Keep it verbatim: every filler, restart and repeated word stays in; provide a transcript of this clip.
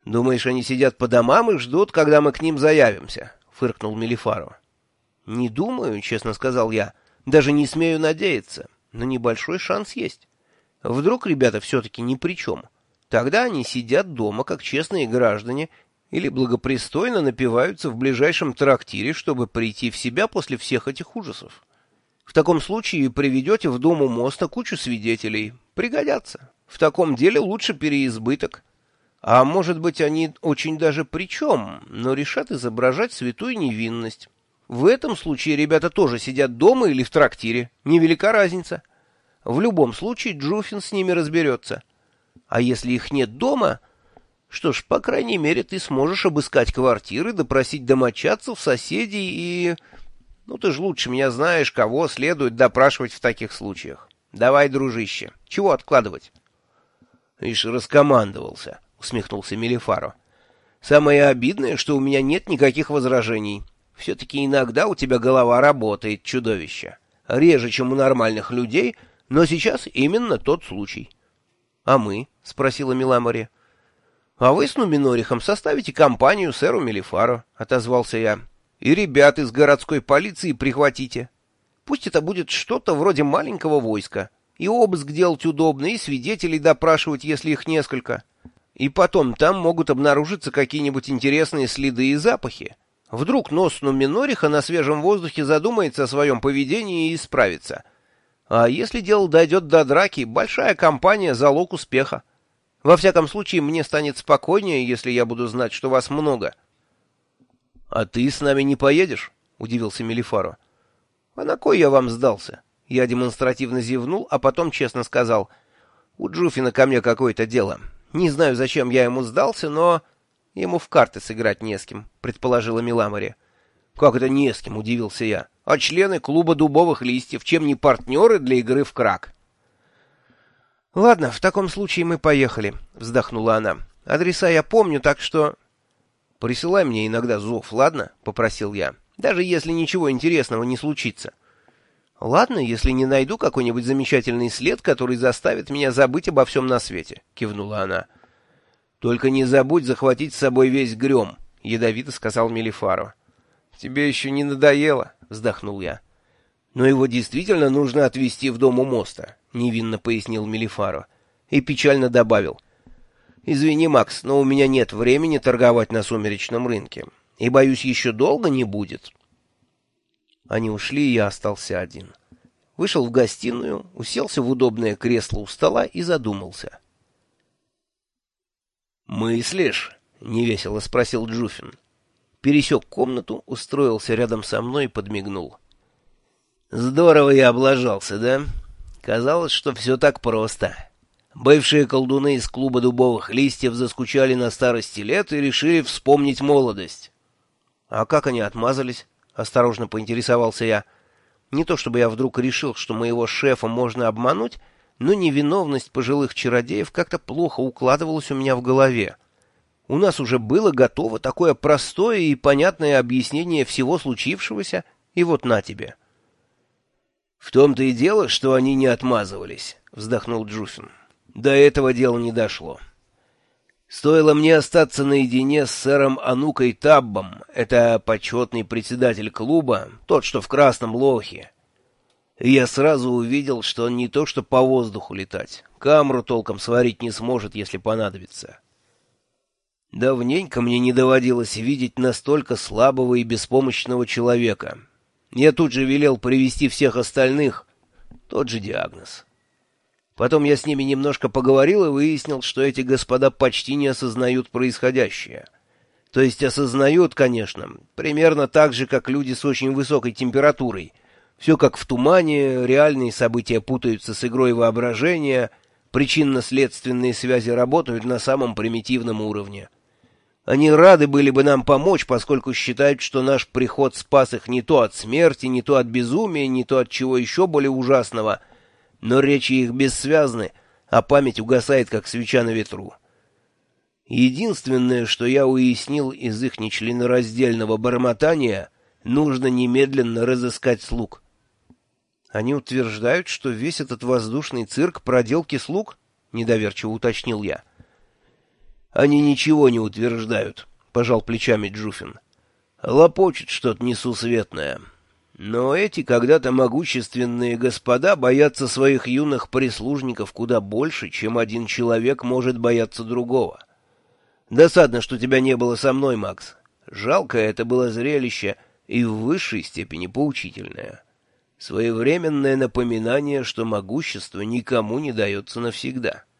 — Думаешь, они сидят по домам и ждут, когда мы к ним заявимся? — фыркнул Мелифаро. — Не думаю, — честно сказал я. — Даже не смею надеяться. Но небольшой шанс есть. Вдруг ребята все-таки ни при чем. Тогда они сидят дома, как честные граждане, или благопристойно напиваются в ближайшем трактире, чтобы прийти в себя после всех этих ужасов. В таком случае приведете в дом у моста кучу свидетелей. Пригодятся. В таком деле лучше переизбыток. А может быть, они очень даже при чем, но решат изображать святую невинность. В этом случае ребята тоже сидят дома или в трактире. Невелика разница. В любом случае Джуфин с ними разберется. А если их нет дома, что ж, по крайней мере, ты сможешь обыскать квартиры, допросить домочадцев, соседей и... Ну, ты же лучше меня знаешь, кого следует допрашивать в таких случаях. Давай, дружище, чего откладывать? Ишь, раскомандовался, усмехнулся Мелифаро. Самое обидное, что у меня нет никаких возражений. Все-таки иногда у тебя голова работает, чудовище. Реже, чем у нормальных людей, но сейчас именно тот случай. — А мы? — спросила Миламори. — А вы с Нуминорихом составите компанию сэру Мелифаро, — отозвался я. — И ребят из городской полиции прихватите. Пусть это будет что-то вроде маленького войска. И обыск делать удобно, и свидетелей допрашивать, если их несколько. И потом там могут обнаружиться какие-нибудь интересные следы и запахи. Вдруг нос Нуминориха на свежем воздухе задумается о своем поведении и исправится. А если дело дойдет до драки, большая компания — залог успеха. Во всяком случае, мне станет спокойнее, если я буду знать, что вас много. — А ты с нами не поедешь? — удивился Мелифаро. — А на кой я вам сдался? Я демонстративно зевнул, а потом честно сказал: у Джуфина ко мне какое-то дело. Не знаю, зачем я ему сдался, но... Ему в карты сыграть не с кем, предположила Миламори. Как это не с кем, удивился я. А члены клуба дубовых листьев чем не партнеры для игры в крак? Ладно, в таком случае мы поехали, вздохнула она. Адреса я помню, так что... Присылай мне иногда зов, ладно? Попросил я. Даже если ничего интересного не случится. Ладно, если не найду какой-нибудь замечательный след, который заставит меня забыть обо всем на свете, кивнула она. Только не забудь захватить с собой весь грем, ядовито сказал Мелифаро. Тебе еще не надоело, вздохнул я. Но его действительно нужно отвезти в дом у моста, невинно пояснил Мелифаро и печально добавил. Извини, Макс, но у меня нет времени торговать на сумеречном рынке, и, боюсь, еще долго не будет. Они ушли, и я остался один. Вышел в гостиную, уселся в удобное кресло у стола и задумался. «Мыслишь?» — невесело спросил Джуфин. Пересек комнату, устроился рядом со мной и подмигнул. «Здорово я облажался, да? Казалось, что все так просто. Бывшие колдуны из клуба дубовых листьев заскучали на старости лет и решили вспомнить молодость». «А как они отмазались?» — осторожно поинтересовался я. Не то чтобы я вдруг решил, что моего шефа можно обмануть, но невиновность пожилых чародеев как-то плохо укладывалась у меня в голове. У нас уже было готово такое простое и понятное объяснение всего случившегося, и вот на тебе. — В том-то и дело, что они не отмазывались, — вздохнул Джуфин. — До этого дела не дошло. Стоило мне остаться наедине с сэром Анукой Таббом, это почетный председатель клуба, тот, что в красном лохе. И я сразу увидел, что он не то что по воздуху летать, камру толком сварить не сможет, если понадобится. Давненько мне не доводилось видеть настолько слабого и беспомощного человека. Я тут же велел привести всех остальных, тот же диагноз. Потом я с ними немножко поговорил и выяснил, что эти господа почти не осознают происходящее. То есть осознают, конечно, примерно так же, как люди с очень высокой температурой. Все как в тумане, реальные события путаются с игрой воображения, причинно-следственные связи работают на самом примитивном уровне. Они рады были бы нам помочь, поскольку считают, что наш приход спас их не то от смерти, не то от безумия, не то от чего еще более ужасного, но речи их бессвязны, а память угасает, как свеча на ветру. Единственное, что я уяснил из их нечленораздельного бормотания, нужно немедленно разыскать слуг. Они утверждают, что весь этот воздушный цирк — проделки слуг? Недоверчиво уточнил я. Они ничего не утверждают, — пожал плечами Джуфин. Лопочет что-то несусветное. Но эти когда-то могущественные господа боятся своих юных прислужников куда больше, чем один человек может бояться другого. Досадно, что тебя не было со мной, Макс. Жалкое это было зрелище и в высшей степени поучительное. Своевременное напоминание, что могущество никому не дается навсегда.